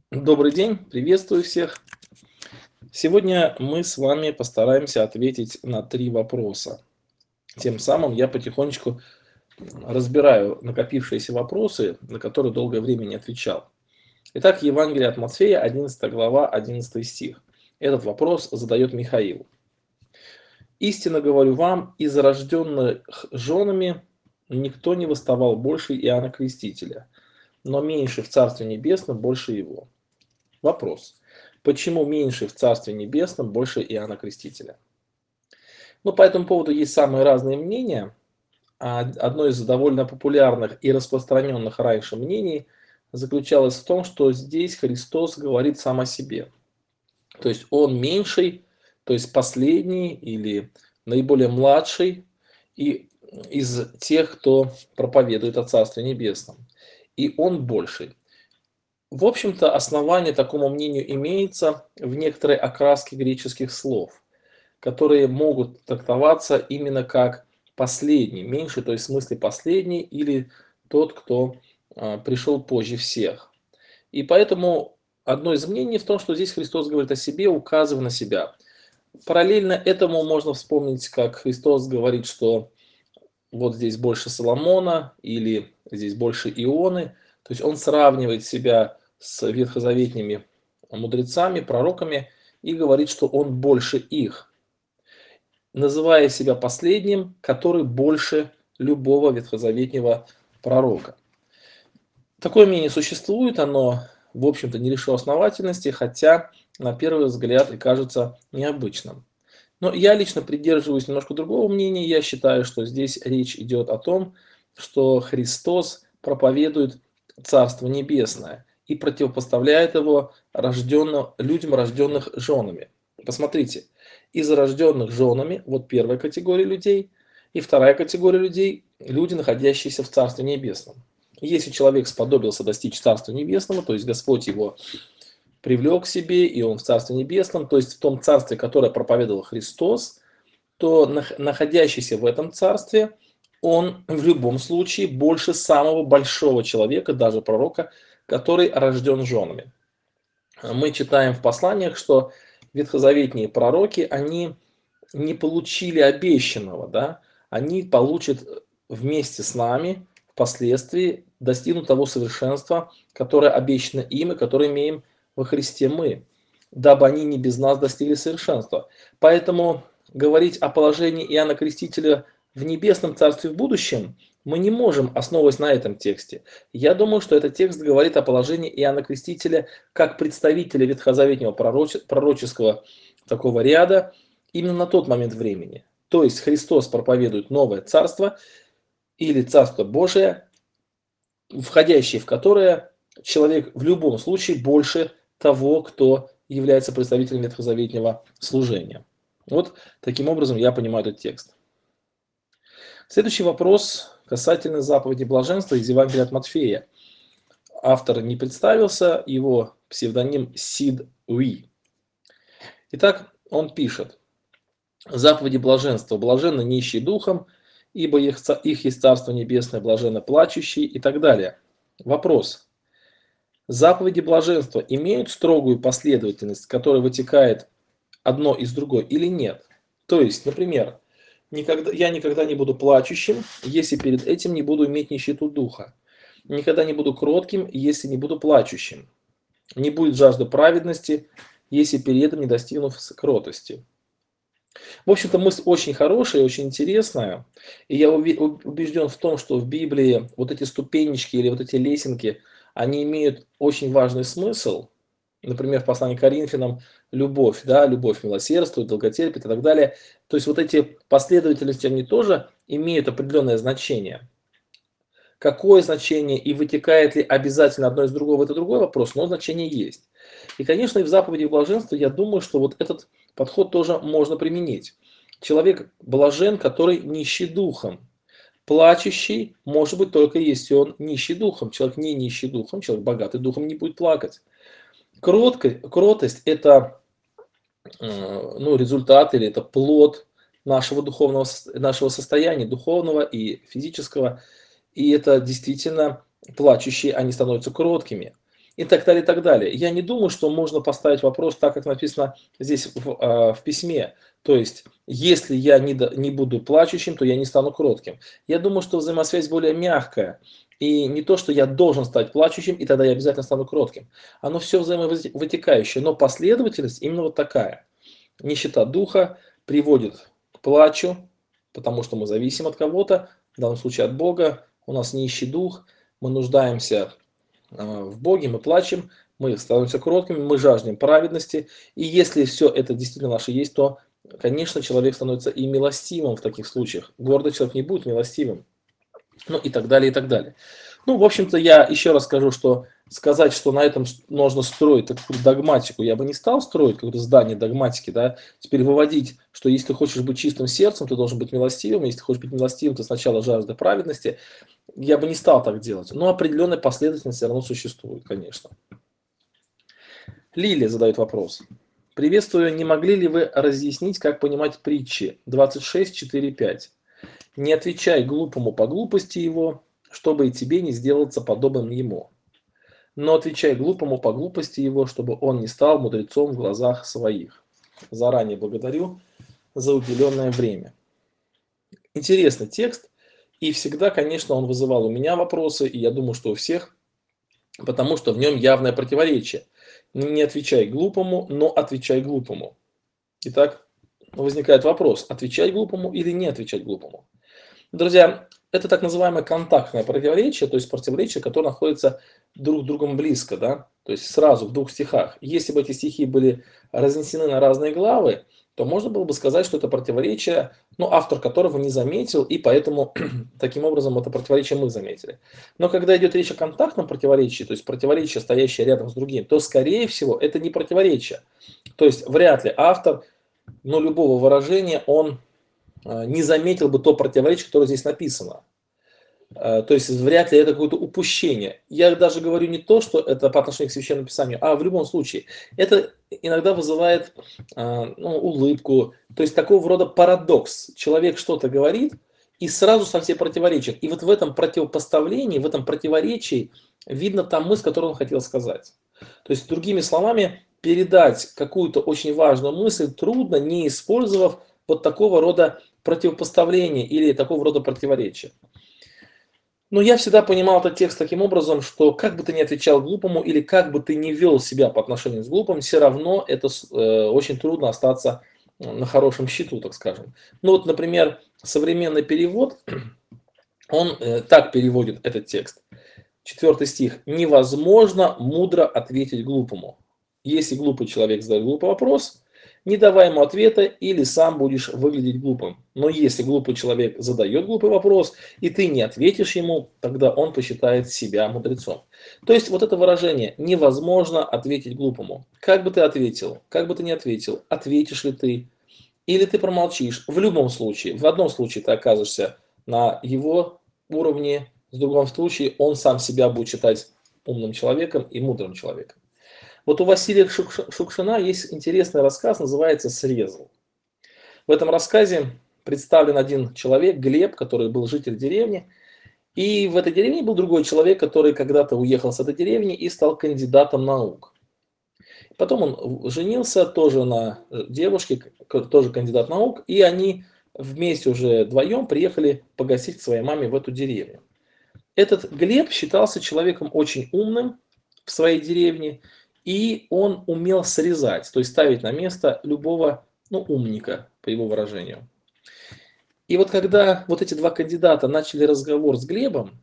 Добрый день, приветствую всех. Сегодня мы с вами постараемся ответить на 3 вопроса. Тем самым я потихонечку разбираю накопившиеся вопросы, на которые долгое время не отвечал. Итак, Евангелие от Матфея, 11 глава, 11 стих. Этот вопрос задает Михаил. «Истинно говорю вам, из рожденных женами никто не восставал больше Иоанна Крестителя, но меньше в Царстве Небесном больше его». Вопрос. Почему меньше в Царстве Небесном больше Иоанна Крестителя? Ну, по этому поводу есть самые разные мнения. Одно из довольно популярных и распространенных раньше мнений заключалось в том, что здесь Христос говорит сам о себе. То есть он меньший, то есть последний или наиболее младший и из тех, кто проповедует о Царстве Небесном. И он больший. В общем-то, основание такому мнению имеется в некоторой окраске греческих слов, которые могут трактоваться именно как последний, меньший, то есть в смысле последний или тот, кто пришел позже всех. И поэтому одно из мнений в том, что здесь Христос говорит о себе, указывая на себя. Параллельно этому можно вспомнить, как Христос говорит, что вот здесь больше Соломона или здесь больше Ионы. То есть он сравнивает себя с ветхозаветными мудрецами, пророками и говорит, что он больше их, называя себя последним, который больше любого ветхозаветнего пророка. Такое мнение существует, оно, в общем-то, не лишено основательности, хотя на первый взгляд и кажется необычным. Но я лично придерживаюсь немножко другого мнения. Я считаю, что здесь речь идет о том, что Христос проповедует Царство Небесное и противопоставляет его людям, рожденных женами. Посмотрите, из рожденных женами, вот первая категория людей, и вторая категория людей – люди, находящиеся в Царстве Небесном. Если человек сподобился достичь Царства Небесного, то есть Господь его привлек к себе, и он в Царстве Небесном, то есть в том Царстве, которое проповедовал Христос, то находящийся в этом Царстве, он в любом случае больше самого большого человека, даже пророка, который рожден женами. Мы читаем в посланиях, что ветхозаветные пророки, они не получили обещанного, да? Они получат вместе с нами впоследствии достигнут того совершенства, которое обещано им и которое имеем во Христе мы, дабы они не без нас достигли совершенства. Поэтому говорить о положении Иоанна Крестителя в небесном царстве в будущем мы не можем, основываясь на этом тексте. Я думаю, что этот текст говорит о положении Иоанна Крестителя как представителя ветхозаветного пророческого такого ряда именно на тот момент времени. То есть Христос проповедует новое царство или царство Божие, входящее в которое человек в любом случае больше того, кто является представителем ветхозаветного служения. Вот таким образом я понимаю этот текст. Следующий вопрос касательно заповеди блаженства из Евангелия от Матфея. Автор не представился, его псевдоним Сид Уи. Итак, он пишет. Заповеди блаженства. Блаженны нищие духом, ибо их есть Царство Небесное, блаженно плачущие и так далее. Вопрос. Заповеди блаженства имеют строгую последовательность, которая вытекает одно из другой или нет? То есть, например, я никогда не буду плачущим, если перед этим не буду иметь нищету духа. Никогда не буду кротким, если не буду плачущим. Не будет жажды праведности, если перед этим не достигнув кротости. В общем-то, мысль очень хорошая, очень интересная. И я убежден в том, что в Библии вот эти ступенечки или вот эти лесенки, они имеют очень важный смысл. Например, в послании к Коринфянам любовь, да, любовь милосердствует, долготерпит и так далее. То есть вот эти последовательности, они тоже имеют определенное значение. Какое значение и вытекает ли обязательно одно из другого, это другой вопрос, но значение есть. И, конечно, и в заповеди блаженства я думаю, что вот этот подход тоже можно применить. Человек блажен, который нищий духом. Плачущий может быть только если он нищий духом. Человек не нищий духом, человек богатый духом не будет плакать. Кротость – это результат или это плод нашего состояния, духовного и физического. И это действительно плачущие, они становятся кроткими. и так далее, и так далее. Я не думаю, что можно поставить вопрос так, как написано здесь в письме. То есть, если я не буду плачущим, то я не стану кротким. Я думаю, что взаимосвязь более мягкая. И не то, что я должен стать плачущим, и тогда я обязательно стану кротким. Оно все взаимовытекающее, но последовательность именно вот такая. Нищета духа приводит к плачу, потому что мы зависим от кого-то, в данном случае от Бога. У нас нищий дух, мы нуждаемся в Боге, мы плачем, мы становимся кроткими, мы жаждем праведности. И если все это действительно наше есть, то, конечно, человек становится и милостивым в таких случаях. Гордый человек не будет милостивым. Ну и так далее, и так далее. Ну, в общем-то, я еще раз скажу, что сказать, что на этом нужно строить такую догматику, я бы не стал строить какое-то здание догматики, да, теперь выводить, что если ты хочешь быть чистым сердцем, ты должен быть милостивым, если ты хочешь быть милостивым, ты сначала жажда праведности, я бы не стал так делать, но определенная последовательность все равно существует, конечно. Лилия задает вопрос. Приветствую, не могли ли вы разъяснить, как понимать притчи 26:4-5? Не отвечай глупому по глупости его, чтобы и тебе не сделаться подобным ему. Но отвечай глупому по глупости его, чтобы он не стал мудрецом в глазах своих. Заранее благодарю за уделенное время. Интересный текст, и всегда, конечно, он вызывал у меня вопросы, и я думаю, что у всех, потому что в нем явное противоречие. Не отвечай глупому, но отвечай глупому. Итак, возникает вопрос, отвечать глупому или не отвечать глупому. Друзья, это так называемое контактное противоречие, то есть противоречие, которое находится друг с другом близко, да, то есть сразу в двух стихах. Если бы эти стихи были разнесены на разные главы, то можно было бы сказать, что это противоречие, ну, автор которого не заметил, и поэтому таким образом это противоречие мы заметили. Но когда идет речь о контактном противоречии, то есть противоречие, стоящее рядом с другим, то, скорее всего, это не противоречие. То есть вряд ли автор, ну, любого выражения, он не заметил бы то противоречие, которое здесь написано. То есть вряд ли это какое-то упущение. Я даже говорю не то, что это по отношению к Священному Писанию, а в любом случае. Это иногда вызывает улыбку. То есть такого рода парадокс. Человек что-то говорит и сразу со всей противоречит. И вот в этом противопоставлении, в этом противоречии видно та мысль, которую он хотел сказать. То есть, другими словами, передать какую-то очень важную мысль трудно, не использовав вот такого рода противопоставления или такого рода противоречия. Но я всегда понимал этот текст таким образом, что как бы ты ни отвечал глупому или как бы ты ни вел себя по отношению с глупым, все равно это очень трудно остаться на хорошем счету, так скажем. Ну вот, например, современный перевод, он так переводит этот текст. 4 стих. Невозможно мудро ответить глупому. Если глупый человек задает глупый вопрос, не давай ему ответа, или сам будешь выглядеть глупым. Но если глупый человек задает глупый вопрос, и ты не ответишь ему, тогда он посчитает себя мудрецом. То есть вот это выражение «невозможно ответить глупому». Как бы ты ответил, как бы ты ни ответил, ответишь ли ты, или ты промолчишь. В любом случае, в одном случае ты окажешься на его уровне, в другом случае он сам себя будет считать умным человеком и мудрым человеком. Вот у Василия Шукшина есть интересный рассказ, называется «Срезал». В этом рассказе представлен один человек, Глеб, который был житель деревни. И в этой деревне был другой человек, который когда-то уехал с этой деревни и стал кандидатом наук. Потом он женился тоже на девушке, тоже кандидат наук, и они вместе уже вдвоем приехали погостить к своей маме в эту деревню. Этот Глеб считался человеком очень умным в своей деревне, и он умел срезать, то есть ставить на место любого, ну, умника, по его выражению. И вот когда вот эти два кандидата начали разговор с Глебом,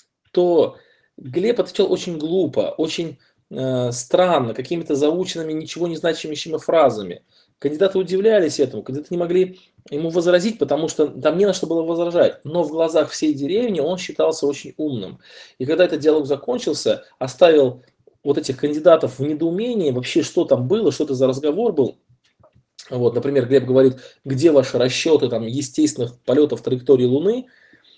то Глеб отвечал очень глупо, очень странно, какими-то заученными, ничего не значащими фразами. Кандидаты удивлялись этому, кандидаты не могли ему возразить, потому что там не на что было возражать. Но в глазах всей деревни он считался очень умным. И когда этот диалог закончился, оставил вот этих кандидатов в недоумении, вообще что там было, что это за разговор был. Вот, например, Глеб говорит, где ваши расчеты там, естественных полетов траектории Луны,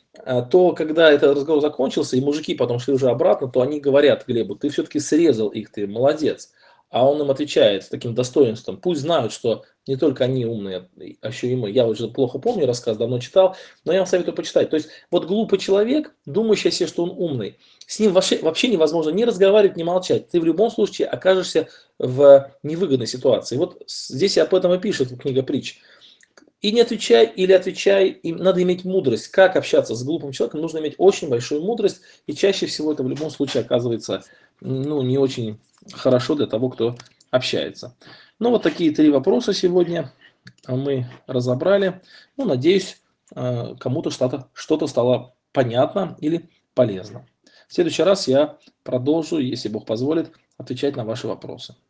то когда этот разговор закончился, и мужики потом шли уже обратно, то они говорят Глебу, ты все-таки срезал их, ты молодец. А он им отвечает с таким достоинством, пусть знают, что не только они умные, а еще и мы. Я уже плохо помню рассказ, давно читал, но я вам советую почитать. То есть вот глупый человек, думающий о себе, что он умный, С ним вообще невозможно ни разговаривать, ни молчать. Ты в любом случае окажешься в невыгодной ситуации. Вот здесь об этом и пишет книга притч. И не отвечай, или отвечай, им надо иметь мудрость. Как общаться с глупым человеком, нужно иметь очень большую мудрость, и чаще всего это в любом случае оказывается не очень хорошо для того, кто общается. Ну, вот такие 3 вопроса сегодня мы разобрали. Ну, надеюсь, кому-то что-то стало понятно или полезно. В следующий раз я продолжу, если Бог позволит, отвечать на ваши вопросы.